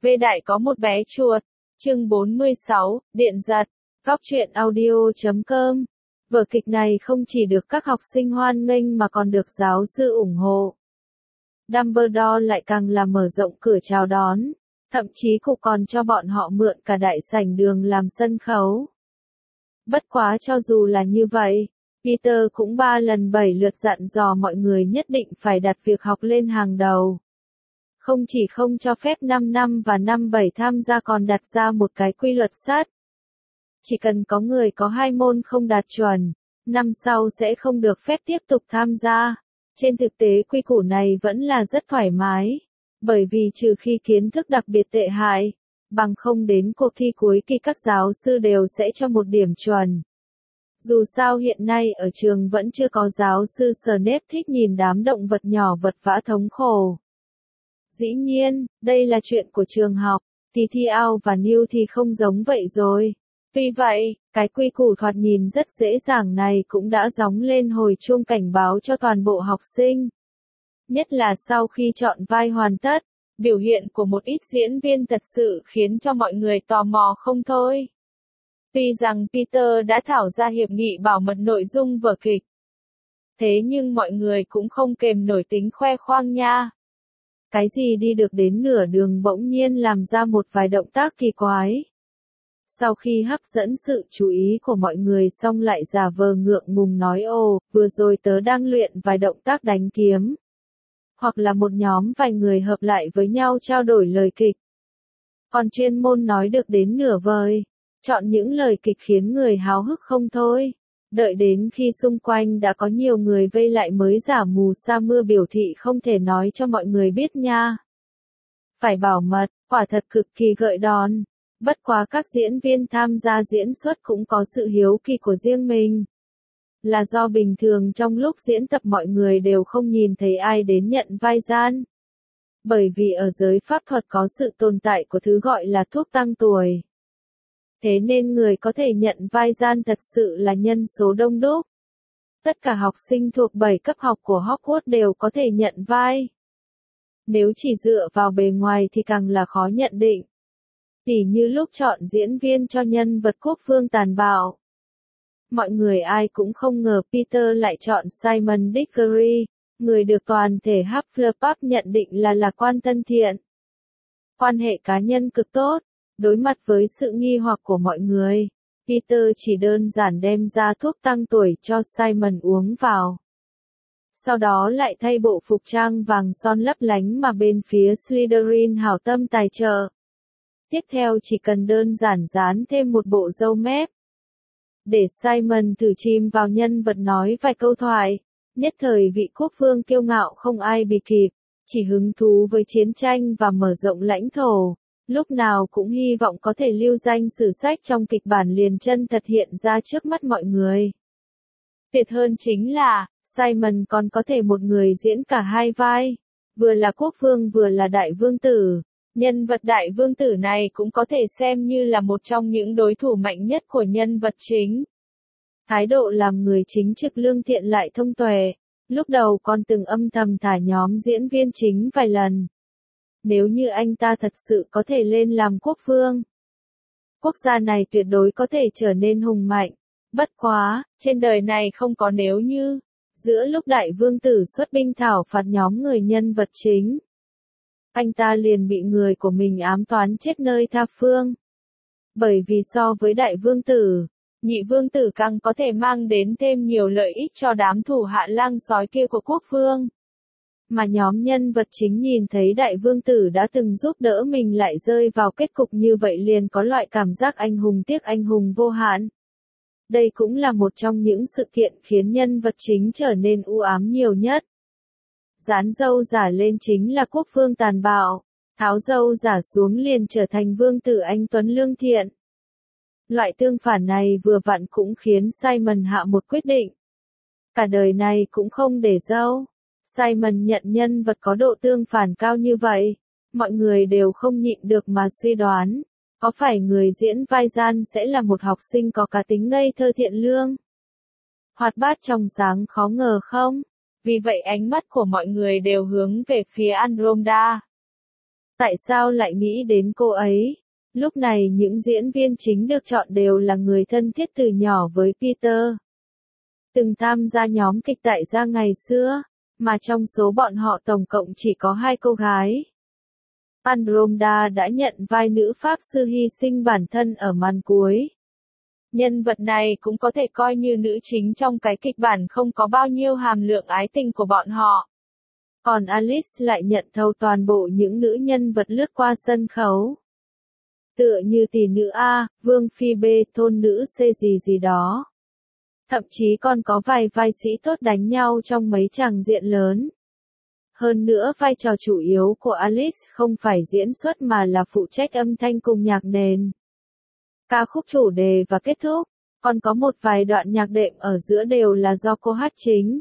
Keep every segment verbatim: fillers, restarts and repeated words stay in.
Vê Đại có một bé chuột. Chương bốn mươi sáu, Điện giật. Góc truyện audio chấm com. Vở kịch này không chỉ được các học sinh hoan nghênh mà còn được giáo sư ủng hộ. Dumbledore lại càng là mở rộng cửa chào đón, thậm chí cụ còn cho bọn họ mượn cả đại sảnh đường làm sân khấu. Bất quá cho dù là như vậy, Peter cũng ba lần bảy lượt dặn dò mọi người nhất định phải đặt việc học lên hàng đầu. Không chỉ không cho phép năm năm và năm bảy tham gia còn đặt ra một cái quy luật sắt. Chỉ cần có người có hai môn không đạt chuẩn, năm sau sẽ không được phép tiếp tục tham gia. Trên thực tế quy củ này vẫn là rất thoải mái, bởi vì trừ khi kiến thức đặc biệt tệ hại, bằng không đến cuộc thi cuối kỳ các giáo sư đều sẽ cho một điểm chuẩn. Dù sao hiện nay ở trường vẫn chưa có giáo sư Snape thích nhìn đám động vật nhỏ vật vã thống khổ. Dĩ nhiên, đây là chuyện của trường học, thì thi ao và Newt thì không giống vậy rồi. Tuy vậy, cái quy củ thoạt nhìn rất dễ dàng này cũng đã gióng lên hồi chuông cảnh báo cho toàn bộ học sinh. Nhất là sau khi chọn vai hoàn tất, biểu hiện của một ít diễn viên thật sự khiến cho mọi người tò mò không thôi. Tuy rằng Peter đã thảo ra hiệp nghị bảo mật nội dung vở kịch, thế nhưng mọi người cũng không kềm nổi tính khoe khoang nha. Cái gì đi được đến nửa đường bỗng nhiên làm ra một vài động tác kỳ quái. Sau khi hấp dẫn sự chú ý của mọi người xong lại giả vờ ngượng ngùng nói ồ, vừa rồi tớ đang luyện vài động tác đánh kiếm. Hoặc là một nhóm vài người hợp lại với nhau trao đổi lời kịch. Còn chuyên môn nói được đến nửa vời, chọn những lời kịch khiến người háo hức không thôi. Đợi đến khi xung quanh đã có nhiều người vây lại mới giả mù sa mưa biểu thị không thể nói cho mọi người biết nha. Phải bảo mật, quả thật cực kỳ gợi đòn. Bất quá các diễn viên tham gia diễn xuất cũng có sự hiếu kỳ của riêng mình. Là do bình thường trong lúc diễn tập mọi người đều không nhìn thấy ai đến nhận vai gian. Bởi vì ở giới pháp thuật có sự tồn tại của thứ gọi là thuốc tăng tuổi. Thế nên người có thể nhận vai gian thật sự là nhân số đông đúc. Tất cả học sinh thuộc bảy cấp học của Hogwarts đều có thể nhận vai. Nếu chỉ dựa vào bề ngoài thì càng là khó nhận định. Tỉ như lúc chọn diễn viên cho nhân vật quốc vương tàn bạo. Mọi người ai cũng không ngờ Peter lại chọn Simon Diggory, người được toàn thể Hufflepuff nhận định là lạc quan thân thiện. Quan hệ cá nhân cực tốt, đối mặt với sự nghi hoặc của mọi người, Peter chỉ đơn giản đem ra thuốc tăng tuổi cho Simon uống vào. Sau đó lại thay bộ phục trang vàng son lấp lánh mà bên phía Slytherin hảo tâm tài trợ. Tiếp theo chỉ cần đơn giản dán thêm một bộ râu mép. Để Simon thử chìm vào nhân vật nói vài câu thoại. Nhất thời vị quốc vương kiêu ngạo không ai bì kịp, chỉ hứng thú với chiến tranh và mở rộng lãnh thổ. Lúc nào cũng hy vọng có thể lưu danh sử sách trong kịch bản liền chân thật hiện ra trước mắt mọi người. Tuyệt hơn chính là, Simon còn có thể một người diễn cả hai vai. Vừa là quốc vương vừa là đại vương tử. Nhân vật đại vương tử này cũng có thể xem như là một trong những đối thủ mạnh nhất của nhân vật chính. Thái độ làm người chính trực lương thiện lại thông tuệ, lúc đầu còn từng âm thầm thả nhóm diễn viên chính vài lần. Nếu như anh ta thật sự có thể lên làm quốc vương, quốc gia này tuyệt đối có thể trở nên hùng mạnh. Bất quá, trên đời này không có nếu như, giữa lúc đại vương tử xuất binh thảo phạt nhóm người nhân vật chính, anh ta liền bị người của mình ám toán chết nơi tha phương. Bởi vì so với đại vương tử, nhị vương tử càng có thể mang đến thêm nhiều lợi ích cho đám thủ hạ lang sói kia của quốc vương. Mà nhóm nhân vật chính nhìn thấy đại vương tử đã từng giúp đỡ mình lại rơi vào kết cục như vậy liền có loại cảm giác anh hùng tiếc anh hùng vô hạn. Đây cũng là một trong những sự kiện khiến nhân vật chính trở nên u ám nhiều nhất. Dán dâu giả lên chính là quốc vương tàn bạo, tháo dâu giả xuống liền trở thành vương tử anh tuấn lương thiện. Loại tương phản này vừa vặn cũng khiến Simon hạ một quyết định. Cả đời này cũng không để dâu. Simon nhận nhân vật có độ tương phản cao như vậy, mọi người đều không nhịn được mà suy đoán, có phải người diễn vai gian sẽ là một học sinh có cá tính ngây thơ thiện lương, hoạt bát trong sáng khó ngờ không? Vì vậy ánh mắt của mọi người đều hướng về phía Andromeda. Tại sao lại nghĩ đến cô ấy? Lúc này những diễn viên chính được chọn đều là người thân thiết từ nhỏ với Peter. Từng tham gia nhóm kịch tại gia ngày xưa, mà trong số bọn họ tổng cộng chỉ có hai cô gái. Andromeda đã nhận vai nữ pháp sư hy sinh bản thân ở màn cuối. Nhân vật này cũng có thể coi như nữ chính trong cái kịch bản không có bao nhiêu hàm lượng ái tình của bọn họ. Còn Alice lại nhận thâu toàn bộ những nữ nhân vật lướt qua sân khấu. Tựa như tỷ nữ A, vương phi B, thôn nữ C gì gì đó. Thậm chí còn có vài vai sĩ tốt đánh nhau trong mấy tràng diện lớn. Hơn nữa vai trò chủ yếu của Alice không phải diễn xuất mà là phụ trách âm thanh cùng nhạc nền. Ca khúc chủ đề và kết thúc, còn có một vài đoạn nhạc đệm ở giữa đều là do cô hát chính.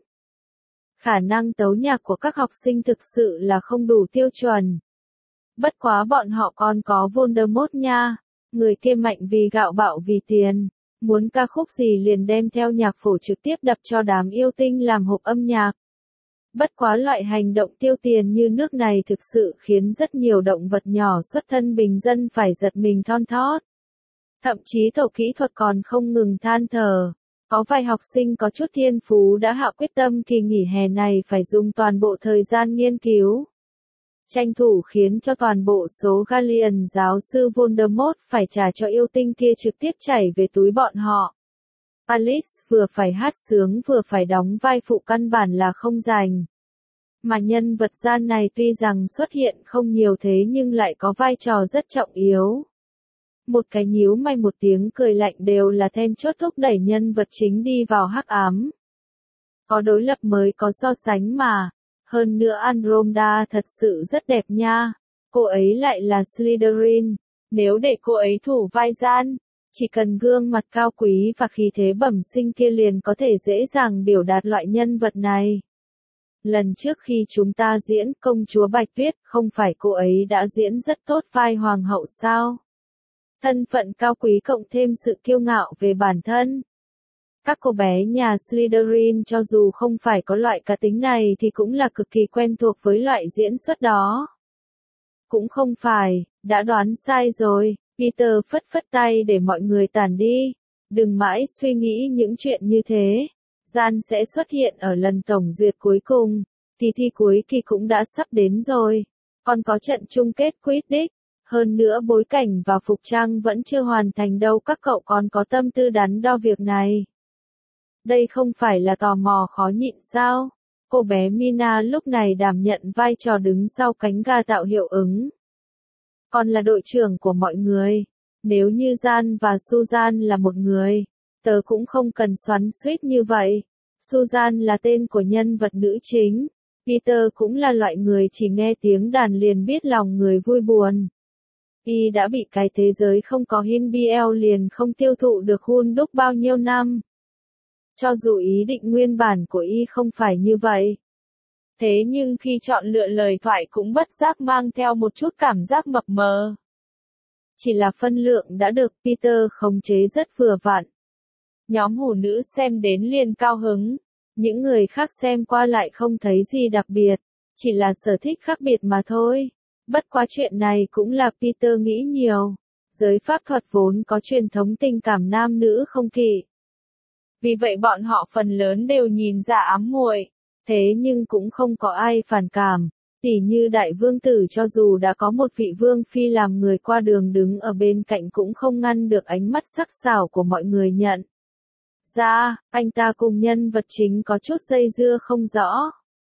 Khả năng tấu nhạc của các học sinh thực sự là không đủ tiêu chuẩn. Bất quá bọn họ còn có Voldemort nha, người kia mạnh vì gạo bạo vì tiền, muốn ca khúc gì liền đem theo nhạc phổ trực tiếp đập cho đám yêu tinh làm hộp âm nhạc. Bất quá loại hành động tiêu tiền như nước này thực sự khiến rất nhiều động vật nhỏ xuất thân bình dân phải giật mình thon thót. Thậm chí tổ kỹ thuật còn không ngừng than thở. Có vài học sinh có chút thiên phú đã hạ quyết tâm kỳ nghỉ hè này phải dùng toàn bộ thời gian nghiên cứu. Tranh thủ khiến cho toàn bộ số Galleon giáo sư Voldemort phải trả cho yêu tinh kia trực tiếp chảy về túi bọn họ. Alice vừa phải hát sướng vừa phải đóng vai phụ căn bản là không rành. Mà nhân vật gian này tuy rằng xuất hiện không nhiều thế nhưng lại có vai trò rất trọng yếu. Một cái nhíu mày một tiếng cười lạnh đều là then chốt thúc đẩy nhân vật chính đi vào hắc ám. Có đối lập mới có so sánh mà. Hơn nữa Andromeda thật sự rất đẹp nha. Cô ấy lại là Slytherin. Nếu để cô ấy thủ vai gian, chỉ cần gương mặt cao quý và khí thế bẩm sinh kia liền có thể dễ dàng biểu đạt loại nhân vật này. Lần trước khi chúng ta diễn công chúa Bạch Tuyết, không phải cô ấy đã diễn rất tốt vai hoàng hậu sao? Thân phận cao quý cộng thêm sự kiêu ngạo về bản thân. Các cô bé nhà Slytherin cho dù không phải có loại cá tính này thì cũng là cực kỳ quen thuộc với loại diễn xuất đó. Cũng không phải, đã đoán sai rồi, Peter phất phất tay để mọi người tản đi. Đừng mãi suy nghĩ những chuyện như thế. Gian sẽ xuất hiện ở lần tổng duyệt cuối cùng, kỳ thi cuối kỳ cũng đã sắp đến rồi. Còn có trận chung kết Quidditch. Hơn nữa bối cảnh và phục trang vẫn chưa hoàn thành đâu, các cậu còn có tâm tư đắn đo việc này. Đây không phải là tò mò khó nhịn sao? Cô bé Mina lúc này đảm nhận vai trò đứng sau cánh gà tạo hiệu ứng. Còn là đội trưởng của mọi người. Nếu như Gian và Susan là một người, tớ cũng không cần xoắn xuýt như vậy. Susan là tên của nhân vật nữ chính. Peter cũng là loại người chỉ nghe tiếng đàn liền biết lòng người vui buồn. Y đã bị cái thế giới không có Hinbiel liền không tiêu thụ được hun đúc bao nhiêu năm. Cho dù ý định nguyên bản của Y không phải như vậy. Thế nhưng khi chọn lựa lời thoại cũng bất giác mang theo một chút cảm giác mập mờ. Chỉ là phân lượng đã được Peter khống chế rất vừa vặn. Nhóm hủ nữ xem đến liền cao hứng. Những người khác xem qua lại không thấy gì đặc biệt. Chỉ là sở thích khác biệt mà thôi. Bất quá chuyện này cũng là Peter nghĩ nhiều. Giới pháp thuật vốn có truyền thống tình cảm nam nữ không kỵ. Vì vậy bọn họ phần lớn đều nhìn ra ám muội. Thế nhưng cũng không có ai phản cảm. Tỉ như đại vương tử cho dù đã có một vị vương phi làm người qua đường đứng ở bên cạnh cũng không ngăn được ánh mắt sắc sảo của mọi người nhận ra, anh ta cùng nhân vật chính có chút dây dưa không rõ.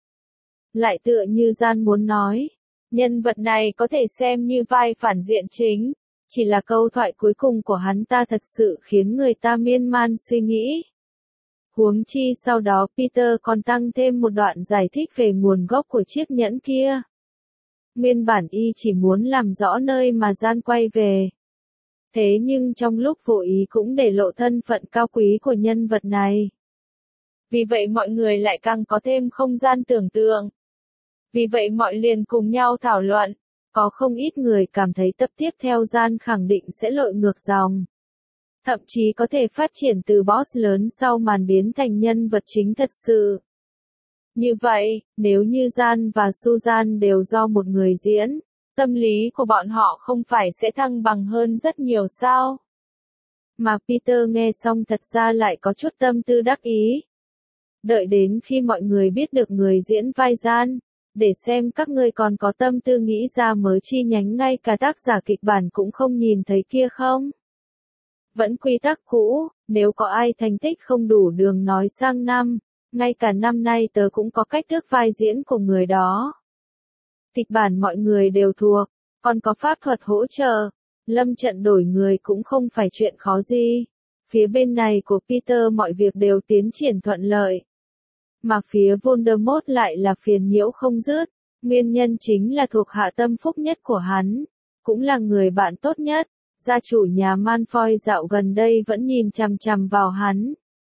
Lại tựa như Gian muốn nói, nhân vật này có thể xem như vai phản diện chính, chỉ là câu thoại cuối cùng của hắn ta thật sự khiến người ta miên man suy nghĩ. Huống chi sau đó Peter còn tăng thêm một đoạn giải thích về nguồn gốc của chiếc nhẫn kia. Nguyên bản Y chỉ muốn làm rõ nơi mà Gian quay về. Thế nhưng trong lúc vô ý cũng để lộ thân phận cao quý của nhân vật này. Vì vậy mọi người lại càng có thêm không gian tưởng tượng. Vì vậy mọi liền cùng nhau thảo luận. Có không ít người cảm thấy tập tiếp theo Gian khẳng định sẽ lội ngược dòng. Thậm chí có thể phát triển từ boss lớn sau màn biến thành nhân vật chính thật sự. Như vậy, nếu như Gian và Susan đều do một người diễn, tâm lý của bọn họ không phải sẽ thăng bằng hơn rất nhiều sao? Mà Peter nghe xong thật ra lại có chút tâm tư đắc ý. Đợi đến khi mọi người biết được người diễn vai gian, để xem các ngươi còn có tâm tư nghĩ ra mới chi nhánh ngay cả tác giả kịch bản cũng không nhìn thấy kia không? Vẫn quy tắc cũ, nếu có ai thành tích không đủ đường nói sang năm, ngay cả năm nay tớ cũng có cách thức vai diễn của người đó. Kịch bản mọi người đều thuộc, còn có pháp thuật hỗ trợ, lâm trận đổi người cũng không phải chuyện khó gì. Phía bên này của Peter mọi việc đều tiến triển thuận lợi. Mà phía Voldemort lại là phiền nhiễu không dứt, nguyên nhân chính là thuộc hạ tâm phúc nhất của hắn, cũng là người bạn tốt nhất, gia chủ nhà Malfoy dạo gần đây vẫn nhìn chằm chằm vào hắn.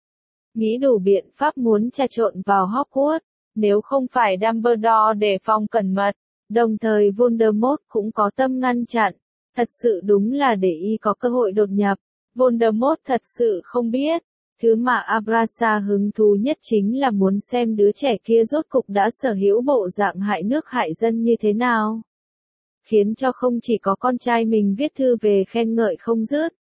Nghĩ đủ biện pháp muốn trà trộn vào Hogwarts, nếu không phải Dumbledore đề phòng cẩn mật, đồng thời Voldemort cũng có tâm ngăn chặn, thật sự đúng là để y có cơ hội đột nhập. Voldemort thật sự không biết, thứ mà Abrasa hứng thú nhất chính là muốn xem đứa trẻ kia rốt cục đã sở hữu bộ dạng hại nước hại dân như thế nào. Khiến cho không chỉ có con trai mình viết thư về khen ngợi không dứt,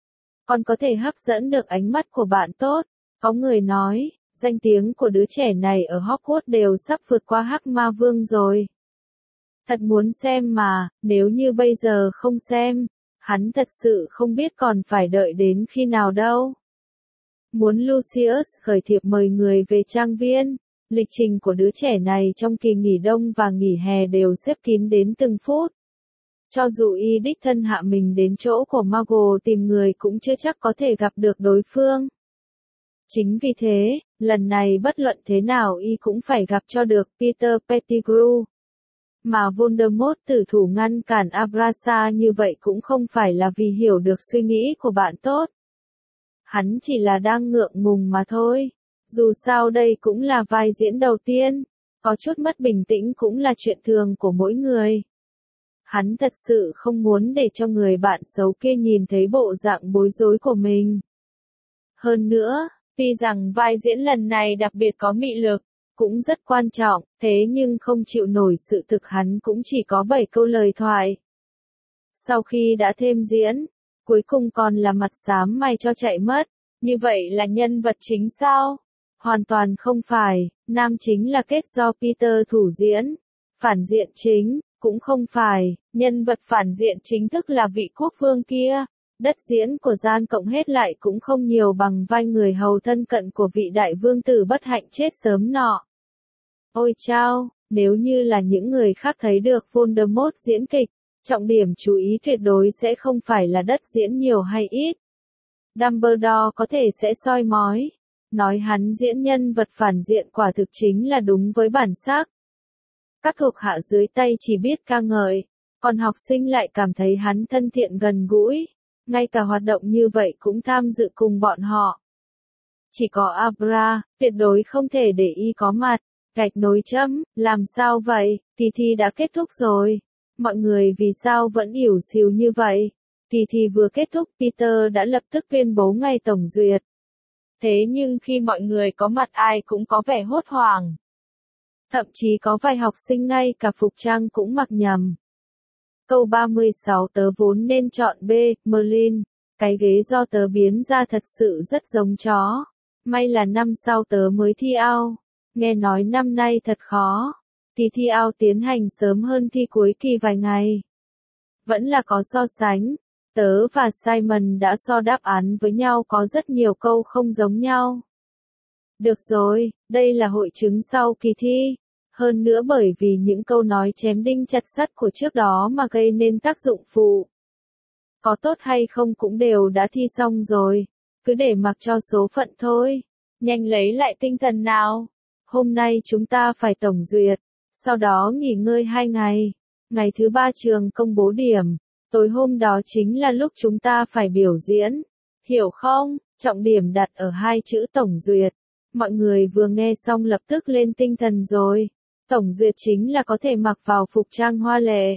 còn có thể hấp dẫn được ánh mắt của bạn tốt. Có người nói, danh tiếng của đứa trẻ này ở Hogwarts đều sắp vượt qua Hắc Ma Vương rồi. Thật muốn xem mà, nếu như bây giờ không xem, hắn thật sự không biết còn phải đợi đến khi nào đâu. Muốn Lucius khởi thiệp mời người về trang viên, lịch trình của đứa trẻ này trong kỳ nghỉ đông và nghỉ hè đều xếp kín đến từng phút. Cho dù y đích thân hạ mình đến chỗ của Muggle tìm người cũng chưa chắc có thể gặp được đối phương. Chính vì thế, lần này bất luận thế nào y cũng phải gặp cho được Peter Pettigrew. Mà Voldemort tử thủ ngăn cản Abrasa như vậy cũng không phải là vì hiểu được suy nghĩ của bạn tốt. Hắn chỉ là đang ngượng ngùng mà thôi. Dù sao đây cũng là vai diễn đầu tiên, có chút mất bình tĩnh cũng là chuyện thường của mỗi người. Hắn thật sự không muốn để cho người bạn xấu kia nhìn thấy bộ dạng bối rối của mình. Hơn nữa, tuy rằng vai diễn lần này đặc biệt có mị lực, cũng rất quan trọng, thế nhưng không chịu nổi sự thực hắn cũng chỉ có bảy câu lời thoại. Sau khi đã thêm diễn, cuối cùng còn là mặt xám mày cho chạy mất, như vậy là nhân vật chính sao? Hoàn toàn không phải, nam chính là kết do Peter thủ diễn, phản diện chính, cũng không phải, nhân vật phản diện chính thức là vị quốc vương kia. Đất diễn của gian cộng hết lại cũng không nhiều bằng vai người hầu thân cận của vị đại vương tử bất hạnh chết sớm nọ. Ôi chao, nếu như là những người khác thấy được Voldemort diễn kịch, trọng điểm chú ý tuyệt đối sẽ không phải là đất diễn nhiều hay ít. Dumbledore có thể sẽ soi mói, nói hắn diễn nhân vật phản diện quả thực chính là đúng với bản sắc. Các thuộc hạ dưới tay chỉ biết ca ngợi, còn học sinh lại cảm thấy hắn thân thiện gần gũi. Ngay cả hoạt động như vậy cũng tham dự cùng bọn họ. Chỉ có Abra, tuyệt đối không thể để y có mặt. Gạch nối chấm, làm sao vậy, kỳ thi đã kết thúc rồi. Mọi người vì sao vẫn ỉu xìu như vậy? Kỳ thi vừa kết thúc Peter đã lập tức tuyên bố ngày tổng duyệt. Thế nhưng khi mọi người có mặt ai cũng có vẻ hốt hoảng. Thậm chí có vài học sinh ngay cả phục trang cũng mặc nhầm. Câu ba mươi sáu tớ vốn nên chọn B, Merlin. Cái ghế do tớ biến ra thật sự rất giống chó. May là năm sau tớ mới thi ao. Nghe nói năm nay thật khó. Thì thi ao tiến hành sớm hơn thi cuối kỳ vài ngày. Vẫn là có so sánh. Tớ và Simon đã so đáp án với nhau có rất nhiều câu không giống nhau. Được rồi, đây là hội chứng sau kỳ thi. Hơn nữa bởi vì những câu nói chém đinh chặt sắt của trước đó mà gây nên tác dụng phụ. Có tốt hay không cũng đều đã thi xong rồi. Cứ để mặc cho số phận thôi. Nhanh lấy lại tinh thần nào. Hôm nay chúng ta phải tổng duyệt. Sau đó nghỉ ngơi hai ngày. Ngày thứ ba trường công bố điểm. Tối hôm đó chính là lúc chúng ta phải biểu diễn. Hiểu không? Trọng điểm đặt ở hai chữ tổng duyệt. Mọi người vừa nghe xong lập tức lên tinh thần rồi. Tổng duyệt chính là có thể mặc vào phục trang hoa lệ.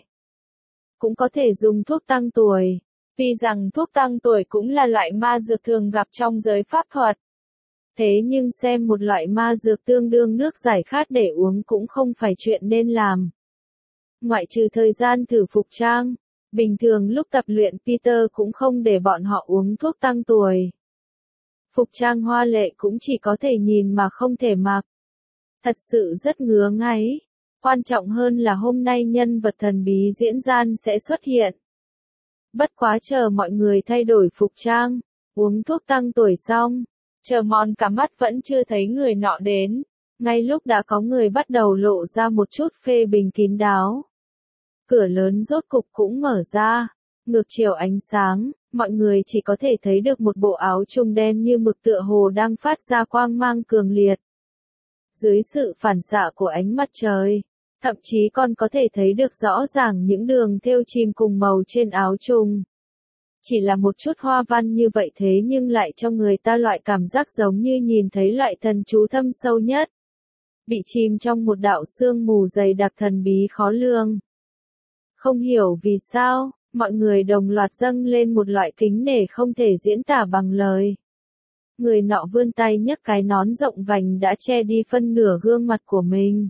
Cũng có thể dùng thuốc tăng tuổi. Tuy rằng thuốc tăng tuổi cũng là loại ma dược thường gặp trong giới pháp thuật. Thế nhưng xem một loại ma dược tương đương nước giải khát để uống cũng không phải chuyện nên làm. Ngoại trừ thời gian thử phục trang, bình thường lúc tập luyện Peter cũng không để bọn họ uống thuốc tăng tuổi. Phục trang hoa lệ cũng chỉ có thể nhìn mà không thể mặc. Thật sự rất ngứa ngáy. Quan trọng hơn là hôm nay nhân vật thần bí diễn gian sẽ xuất hiện. Bất quá chờ mọi người thay đổi phục trang, uống thuốc tăng tuổi xong, chờ mòn cả mắt vẫn chưa thấy người nọ đến. Ngay lúc đã có người bắt đầu lộ ra một chút phê bình kín đáo. Cửa lớn rốt cục cũng mở ra, ngược chiều ánh sáng, mọi người chỉ có thể thấy được một bộ áo trùng đen như mực tựa hồ đang phát ra quang mang cường liệt. Dưới sự phản xạ của ánh mặt trời, thậm chí còn có thể thấy được rõ ràng những đường thêu chìm cùng màu trên áo trùng. Chỉ là một chút hoa văn như vậy thế nhưng lại cho người ta loại cảm giác giống như nhìn thấy loại thần chú thâm sâu nhất. Bị chìm trong một đạo sương mù dày đặc thần bí khó lường. Không hiểu vì sao, mọi người đồng loạt dâng lên một loại kính nể không thể diễn tả bằng lời. Người nọ vươn tay nhấc cái nón rộng vành đã che đi phân nửa gương mặt của mình.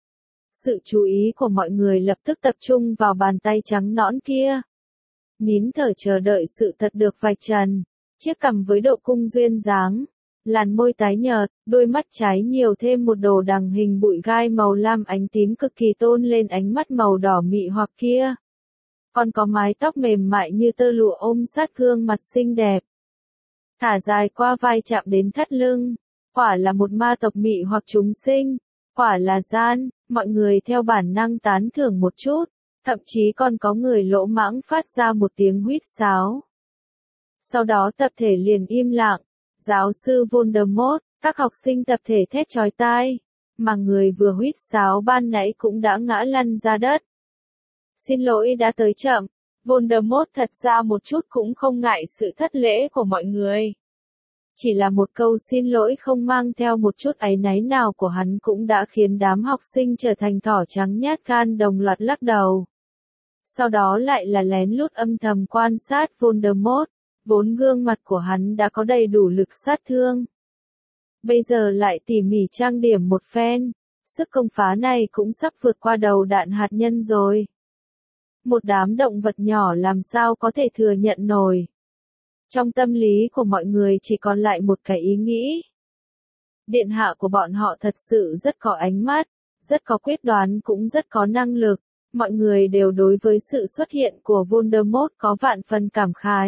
Sự chú ý của mọi người lập tức tập trung vào bàn tay trắng nõn kia. Nín thở chờ đợi sự thật được vạch trần. Chiếc cằm với độ cung duyên dáng, làn môi tái nhợt, đôi mắt trái nhiều thêm một đồ đằng hình bụi gai màu lam ánh tím cực kỳ tôn lên ánh mắt màu đỏ mị hoặc kia. Còn có mái tóc mềm mại như tơ lụa ôm sát gương mặt xinh đẹp. Thả dài qua vai chạm đến thắt lưng. Quả là một ma tộc mị hoặc chúng sinh. Quả là gian, mọi người theo bản năng tán thưởng một chút. Thậm chí còn có người lỗ mãng phát ra một tiếng huýt sáo. Sau đó tập thể liền im lặng. Giáo sư Voldemort, các học sinh tập thể thét chói tai. Mà người vừa huýt sáo ban nãy cũng đã ngã lăn ra đất. Xin lỗi đã tới chậm. Voldemort thật ra một chút cũng không ngại sự thất lễ của mọi người. Chỉ là một câu xin lỗi không mang theo một chút áy náy nào của hắn cũng đã khiến đám học sinh trở thành thỏ trắng nhát gan đồng loạt lắc đầu. Sau đó lại là lén lút âm thầm quan sát Voldemort, vốn gương mặt của hắn đã có đầy đủ lực sát thương. Bây giờ lại tỉ mỉ trang điểm một phen, sức công phá này cũng sắp vượt qua đầu đạn hạt nhân rồi. Một đám động vật nhỏ làm sao có thể thừa nhận nổi. Trong tâm lý của mọi người chỉ còn lại một cái ý nghĩ. Điện hạ của bọn họ thật sự rất có ánh mắt, rất có quyết đoán cũng rất có năng lực. Mọi người đều đối với sự xuất hiện của Voldemort có vạn phần cảm khái.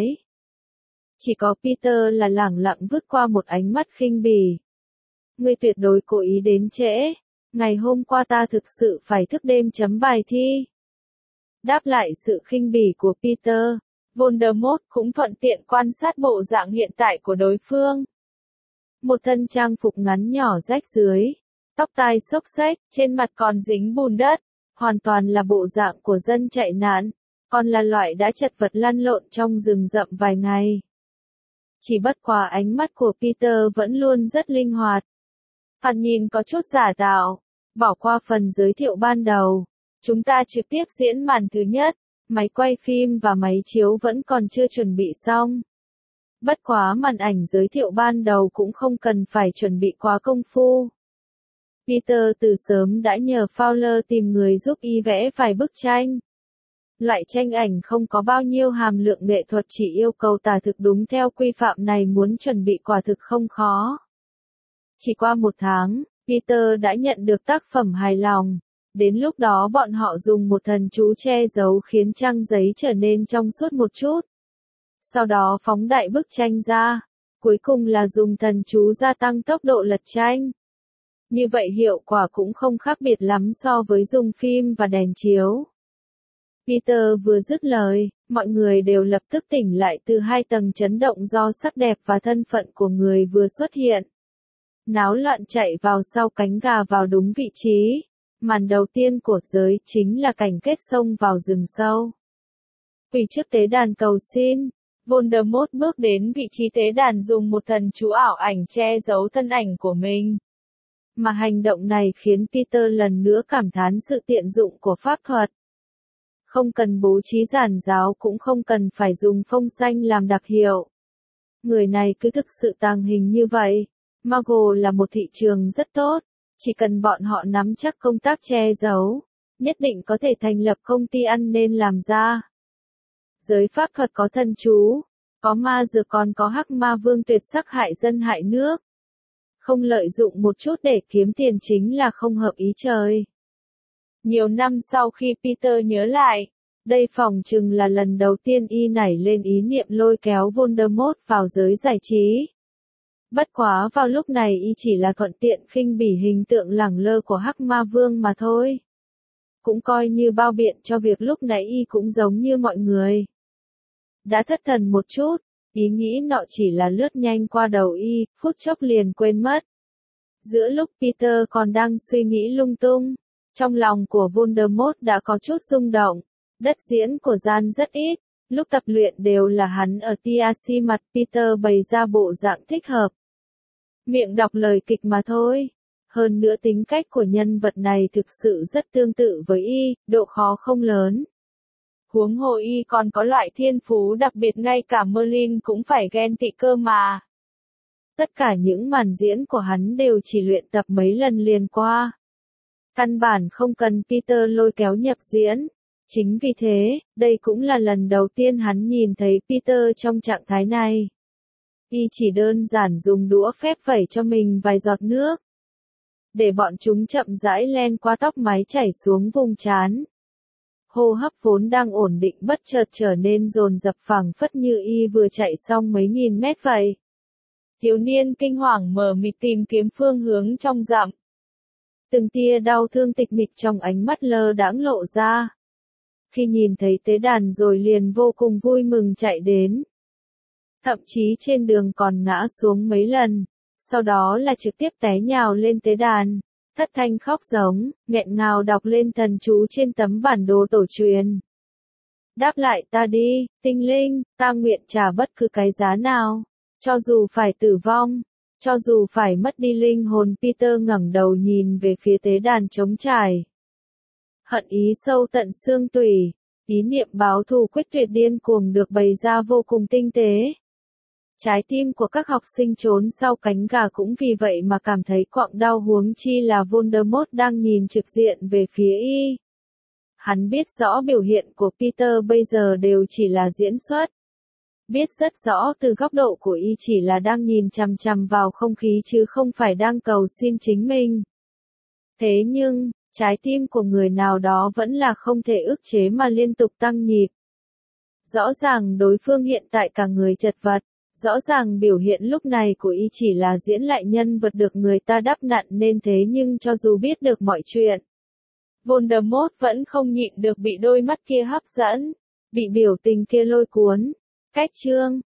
Chỉ có Peter là lẳng lặng vứt qua một ánh mắt khinh bỉ. Ngươi tuyệt đối cố ý đến trễ. Ngày hôm qua ta thực sự phải thức đêm chấm bài thi. Đáp lại sự khinh bỉ của Peter, Voldemort cũng thuận tiện quan sát bộ dạng hiện tại của đối phương. Một thân trang phục ngắn nhỏ rách dưới, tóc tai xốc xếch, trên mặt còn dính bùn đất, hoàn toàn là bộ dạng của dân chạy nạn, còn là loại đã chật vật lăn lộn trong rừng rậm vài ngày. Chỉ bất quá ánh mắt của Peter vẫn luôn rất linh hoạt. Thoạt nhìn có chút giả tạo, bỏ qua phần giới thiệu ban đầu. Chúng ta trực tiếp diễn màn thứ nhất, máy quay phim và máy chiếu vẫn còn chưa chuẩn bị xong. Bất quá màn ảnh giới thiệu ban đầu cũng không cần phải chuẩn bị quá công phu. Peter từ sớm đã nhờ Fowler tìm người giúp y vẽ vài bức tranh. Loại tranh ảnh không có bao nhiêu hàm lượng nghệ thuật chỉ yêu cầu tả thực đúng theo quy phạm này muốn chuẩn bị quả thực không khó. Chỉ qua một tháng, Peter đã nhận được tác phẩm hài lòng. Đến lúc đó bọn họ dùng một thần chú che giấu khiến trang giấy trở nên trong suốt một chút. Sau đó phóng đại bức tranh ra. Cuối cùng là dùng thần chú gia tăng tốc độ lật tranh. Như vậy hiệu quả cũng không khác biệt lắm so với dùng phim và đèn chiếu. Peter vừa dứt lời, mọi người đều lập tức tỉnh lại từ hai tầng chấn động do sắc đẹp và thân phận của người vừa xuất hiện. Náo loạn chạy vào sau cánh gà vào đúng vị trí. Màn đầu tiên của giới chính là cảnh kết sông vào rừng sâu. Quỳ trước tế đàn cầu xin, Voldemort bước đến vị trí tế đàn dùng một thần chú ảo ảnh che giấu thân ảnh của mình. Mà hành động này khiến Peter lần nữa cảm thán sự tiện dụng của pháp thuật. Không cần bố trí giản giáo cũng không cần phải dùng phông xanh làm đặc hiệu. Người này cứ thực sự tàng hình như vậy. Muggle là một thị trường rất tốt. Chỉ cần bọn họ nắm chắc công tác che giấu, nhất định có thể thành lập công ty ăn nên làm ra. Giới pháp thuật có thần chú, có ma dược còn có hắc ma vương tuyệt sắc hại dân hại nước. Không lợi dụng một chút để kiếm tiền chính là không hợp ý trời. Nhiều năm sau khi Peter nhớ lại, đây phỏng chừng là lần đầu tiên y nảy lên ý niệm lôi kéo Voldemort vào giới giải trí. Bất quá vào lúc này y chỉ là thuận tiện khinh bỉ hình tượng lẳng lơ của hắc ma vương mà thôi. Cũng coi như bao biện cho việc lúc nãy y cũng giống như mọi người. Đã thất thần một chút, ý nghĩ nọ chỉ là lướt nhanh qua đầu y, phút chốc liền quên mất. Giữa lúc Peter còn đang suy nghĩ lung tung, trong lòng của Voldemort đã có chút rung động. Đất diễn của gian rất ít, lúc tập luyện đều là hắn ở tia mặt Peter bày ra bộ dạng thích hợp. Miệng đọc lời kịch mà thôi. Hơn nữa tính cách của nhân vật này thực sự rất tương tự với y, độ khó không lớn. Huống hồ y còn có loại thiên phú đặc biệt ngay cả Merlin cũng phải ghen tị cơ mà. Tất cả những màn diễn của hắn đều chỉ luyện tập mấy lần liền qua. Căn bản không cần Peter lôi kéo nhập diễn. Chính vì thế, đây cũng là lần đầu tiên hắn nhìn thấy Peter trong trạng thái này. Y chỉ đơn giản dùng đũa phép vẩy cho mình vài giọt nước. Để bọn chúng chậm rãi len qua tóc mái chảy xuống vùng trán. Hô hấp vốn đang ổn định bất chợt trở nên dồn dập phảng phất như y vừa chạy xong mấy nghìn mét vậy. Thiếu niên kinh hoàng mờ mịt tìm kiếm phương hướng trong dặm. Từng tia đau thương tịch mịch trong ánh mắt lơ đãng lộ ra. Khi nhìn thấy tế đàn rồi liền vô cùng vui mừng chạy đến. Thậm chí trên đường còn ngã xuống mấy lần, sau đó là trực tiếp té nhào lên tế đàn, thất thanh khóc giống, nghẹn ngào đọc lên thần chú trên tấm bản đồ tổ truyền. Đáp lại ta đi, tinh linh, ta nguyện trả bất cứ cái giá nào, cho dù phải tử vong, cho dù phải mất đi linh hồn. Peter ngẩng đầu nhìn về phía tế đàn trống trải. Hận ý sâu tận xương tủy, ý niệm báo thù quyết tuyệt điên cuồng được bày ra vô cùng tinh tế. Trái tim của các học sinh trốn sau cánh gà cũng vì vậy mà cảm thấy quặn đau, huống chi là Voldemort đang nhìn trực diện về phía y. Hắn biết rõ biểu hiện của Peter bây giờ đều chỉ là diễn xuất. Biết rất rõ từ góc độ của y chỉ là đang nhìn chằm chằm vào không khí chứ không phải đang cầu xin chính mình. Thế nhưng, trái tim của người nào đó vẫn là không thể ức chế mà liên tục tăng nhịp. Rõ ràng đối phương hiện tại cả người chật vật, rõ ràng biểu hiện lúc này của y chỉ là diễn lại nhân vật được người ta đắp nặn nên thế, nhưng cho dù biết được mọi chuyện, Voldemort vẫn không nhịn được bị đôi mắt kia hấp dẫn, bị biểu tình kia lôi cuốn. Cách chương